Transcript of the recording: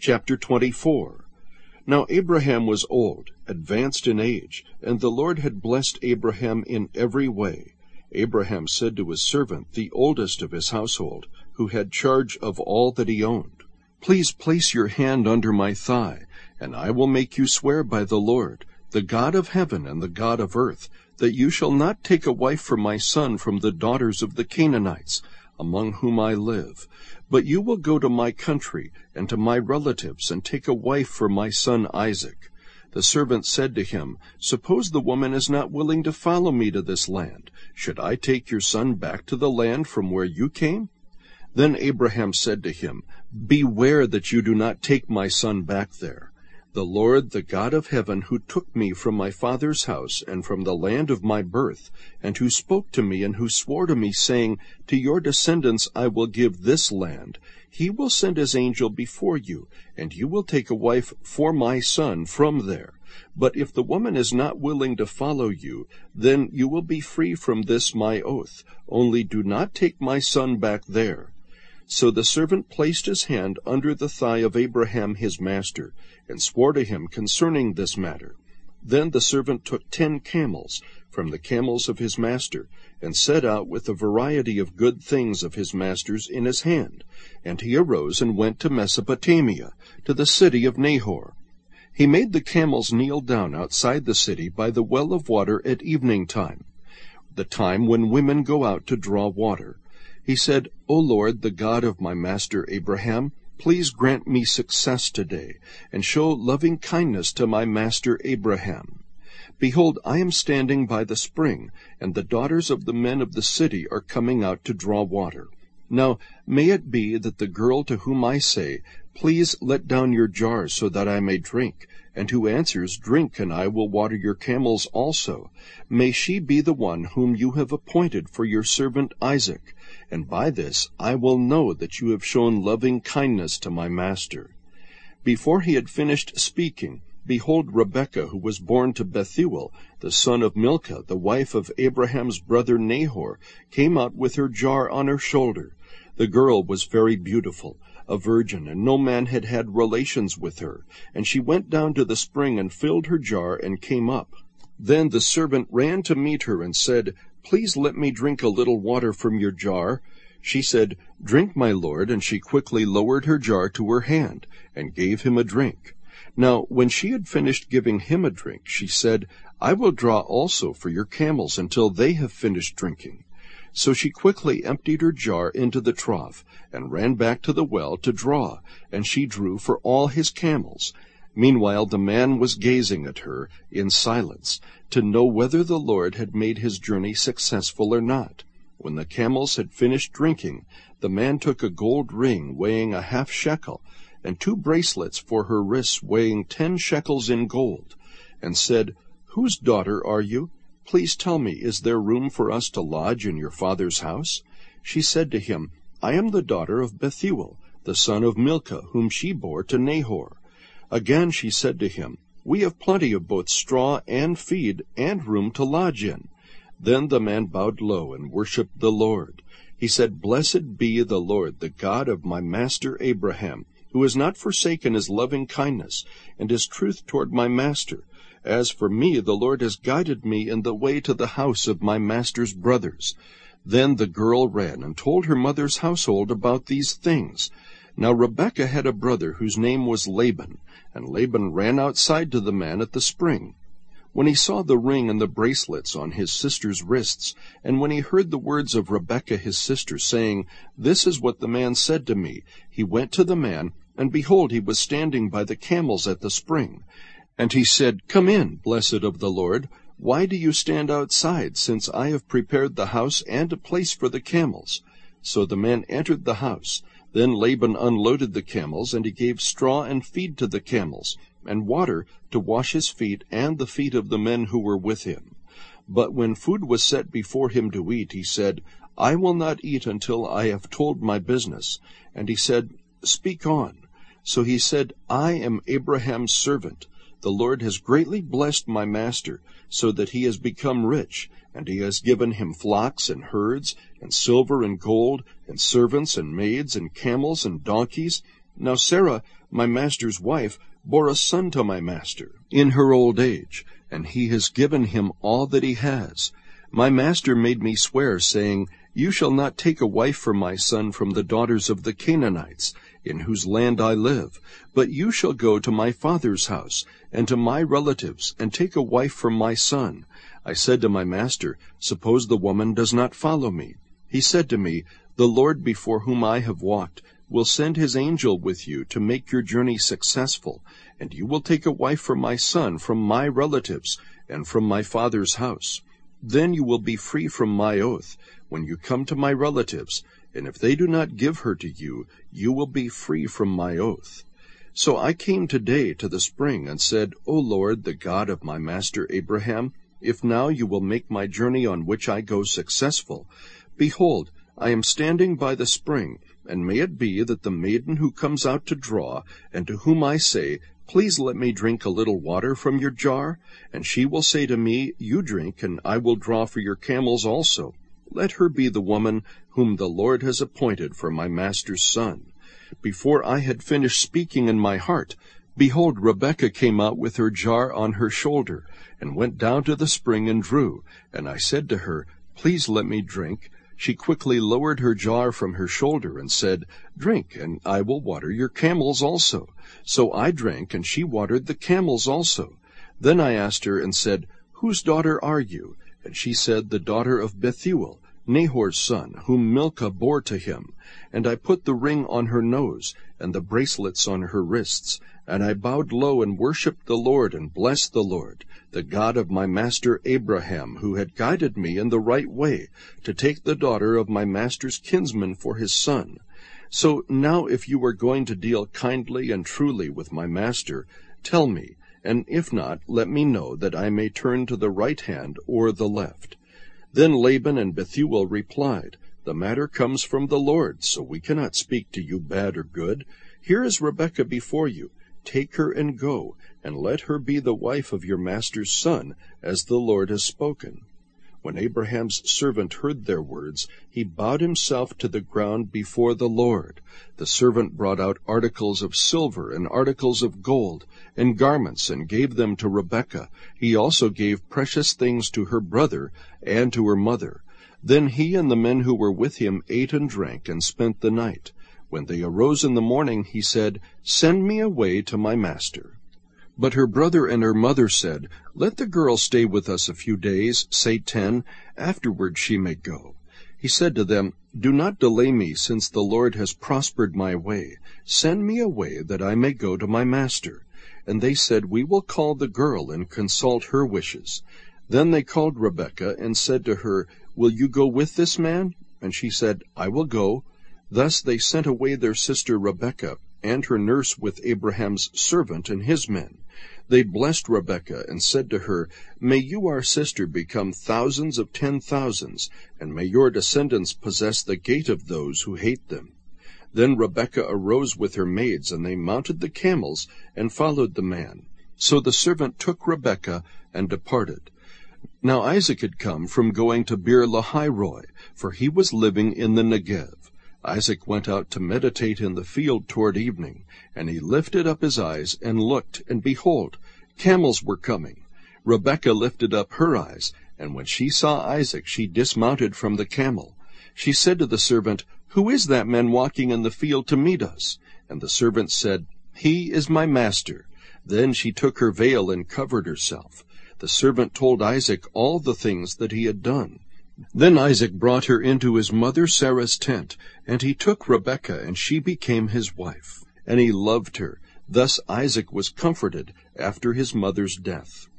Chapter 24. Now Abraham was old, advanced in age, and the Lord had blessed Abraham in every way. Abraham said to his servant, the oldest of his household, who had charge of all that he owned, "Please place your hand under my thigh, and I will make you swear by the Lord, the God of heaven and the God of earth, that you shall not take a wife for my son from the daughters of the Canaanites, among whom I live, but you will go to my country and to my relatives and take a wife for my son Isaac." The servant said to him, "Suppose the woman is not willing to follow me to this land. Should I take your son back to the land from where you came?" Then Abraham said to him, "Beware that you do not take my son back there. The Lord, the God of heaven, who took me from my father's house and from the land of my birth, and who spoke to me and who swore to me, saying, 'To your descendants I will give this land,' he will send his angel before you, and you will take a wife for my son from there. But if the woman is not willing to follow you, then you will be free from this my oath. Only do not take my son back there." So the servant placed his hand under the thigh of Abraham his master, and swore to him concerning this matter. Then the servant took 10 camels from the camels of his master, and set out with a variety of good things of his master's in his hand. And he arose and went to Mesopotamia, to the city of Nahor. He made the camels kneel down outside the city by the well of water at evening time, the time when women go out to draw water. He said, "O Lord, the God of my master Abraham, please grant me success today, and show loving kindness to my master Abraham. Behold, I am standing by the spring, and the daughters of the men of the city are coming out to draw water. Now may it be that the girl to whom I say, 'Please let down your jars so that I may drink,' and who answers, 'Drink, and I will water your camels also,' may she be the one whom you have appointed for your servant Isaac, and by this I will know that you have shown loving kindness to my master." Before he had finished speaking, behold, Rebekah, who was born to Bethuel, the son of Milcah, the wife of Abraham's brother Nahor, came out with her jar on her shoulder. The girl was very beautiful, a virgin, and no man had had relations with her. And she went down to the spring and filled her jar and came up. Then the servant ran to meet her and said, "Please let me drink a little water from your jar." She said, "Drink, my lord," and she quickly lowered her jar to her hand and gave him a drink. Now when she had finished giving him a drink, she said, "I will draw also for your camels until they have finished drinking." So she quickly emptied her jar into the trough, and ran back to the well to draw, and she drew for all his camels. Meanwhile the man was gazing at her in silence, to know whether the Lord had made his journey successful or not. When the camels had finished drinking, the man took a gold ring weighing a half shekel, and 2 bracelets for her wrists weighing 10 shekels in gold, and said, "Whose daughter are you? Please tell me, is there room for us to lodge in your father's house?" She said to him, "I am the daughter of Bethuel, the son of Milcah, whom she bore to Nahor." Again she said to him, "We have plenty of both straw and feed, and room to lodge in." Then the man bowed low and worshipped the Lord. He said, "Blessed be the Lord, the God of my master Abraham, who has not forsaken his loving kindness and his truth toward my master. As for me, the Lord has guided me in the way to the house of my master's brothers." Then the girl ran and told her mother's household about these things. Now Rebekah had a brother whose name was Laban, and Laban ran outside to the man at the spring. When he saw the ring and the bracelets on his sister's wrists, and when he heard the words of Rebekah his sister, saying, "This is what the man said to me," he went to the man, and behold, he was standing by the camels at the spring. And he said, "Come in, blessed of the Lord. Why do you stand outside, since I have prepared the house and a place for the camels?" So the man entered the house. Then Laban unloaded the camels, and he gave straw and feed to the camels, and water to wash his feet and the feet of the men who were with him. But when food was set before him to eat, he said, "I will not eat until I have told my business." And he said, "Speak on." So he said, "I am Abraham's servant. The Lord has greatly blessed my master, so that he has become rich, and he has given him flocks and herds, and silver and gold, and servants and maids, and camels and donkeys. Now Sarah, my master's wife, bore a son to my master in her old age, and he has given him all that he has. My master made me swear, saying, You shall not take a wife for my son from the daughters of the Canaanites, in whose land I live, but you shall go to my father's house, and to my relatives, and take a wife for my son. I said to my master, Suppose the woman does not follow me. He said to me, The Lord before whom I have walked will send his angel with you to make your journey successful, and you will take a wife for my son from my relatives and from my father's house. Then you will be free from my oath when you come to my relatives, and if they do not give her to you, you will be free from my oath. So I came today to the spring and said, O Lord, the God of my master Abraham, if now you will make my journey on which I go successful, behold, I am standing by the spring, and may it be that the maiden who comes out to draw, and to whom I say, Please let me drink a little water from your jar, and she will say to me, You drink, and I will draw for your camels also. Let her be the woman whom the Lord has appointed for my master's son. Before I had finished speaking in my heart, behold, Rebekah came out with her jar on her shoulder, and went down to the spring and drew. And I said to her, Please let me drink. She quickly lowered her jar from her shoulder and said, Drink, and I will water your camels also. So I drank, and she watered the camels also. Then I asked her and said, Whose daughter are you? And she said, The daughter of Bethuel, Nahor's son, whom Milcah bore to him. And I put the ring on her nose, and the bracelets on her wrists. And I bowed low and worshipped the Lord, and blessed the Lord, the God of my master Abraham, who had guided me in the right way, to take the daughter of my master's kinsman for his son. So now if you are going to deal kindly and truly with my master, tell me, and if not, let me know, that I may turn to the right hand or the left. Then Laban and Bethuel replied, The matter comes from the Lord, so we cannot speak to you bad or good. Here is Rebekah before you. Take her and go, and let her be the wife of your master's son, as the Lord has spoken. When Abraham's servant heard their words, he bowed himself to the ground before the Lord. The servant brought out articles of silver and articles of gold, and garments, and gave them to Rebekah. He also gave precious things to her brother and to her mother. Then he and the men who were with him ate and drank, and spent the night. When they arose in the morning, he said, Send me away to my master. But her brother and her mother said, Let the girl stay with us a few days, say 10, afterward she may go. He said to them, Do not delay me, since the Lord has prospered my way. Send me away, that I may go to my master. And they said, We will call the girl and consult her wishes. Then they called Rebekah and said to her, Will you go with this man? And she said, I will go. Thus they sent away their sister Rebekah, and her nurse with Abraham's servant and his men. They blessed Rebekah and said to her, May you, our sister, become thousands of 10,000s, and may your descendants possess the gate of those who hate them. Then Rebekah arose with her maids, and they mounted the camels and followed the man. So the servant took Rebekah and departed. Now Isaac had come from going to Beer-lahai-roi, for he was living in the Negev. Isaac went out to meditate in the field toward evening, and he lifted up his eyes and looked, and behold, camels were coming. Rebekah lifted up her eyes, and when she saw Isaac, she dismounted from the camel. She said to the servant, Who is that man walking in the field to meet us? And the servant said, He is my master. Then she took her veil and covered herself. The servant told Isaac all the things that he had done. Then Isaac brought her into his mother Sarah's tent, and he took Rebekah, and she became his wife. And he loved her. Thus Isaac was comforted after his mother's death.